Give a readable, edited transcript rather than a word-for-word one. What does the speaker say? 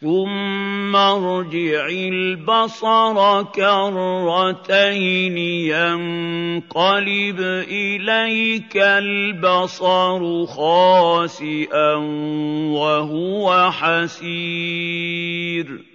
ثُمَّ ارْجِعِ الْبَصَرَ كَرَّتَيْنِ يَنقَلِبْ إِلَيْكَ الْبَصَرُ خَاسِئًا وَهُوَ حَسِيرٌ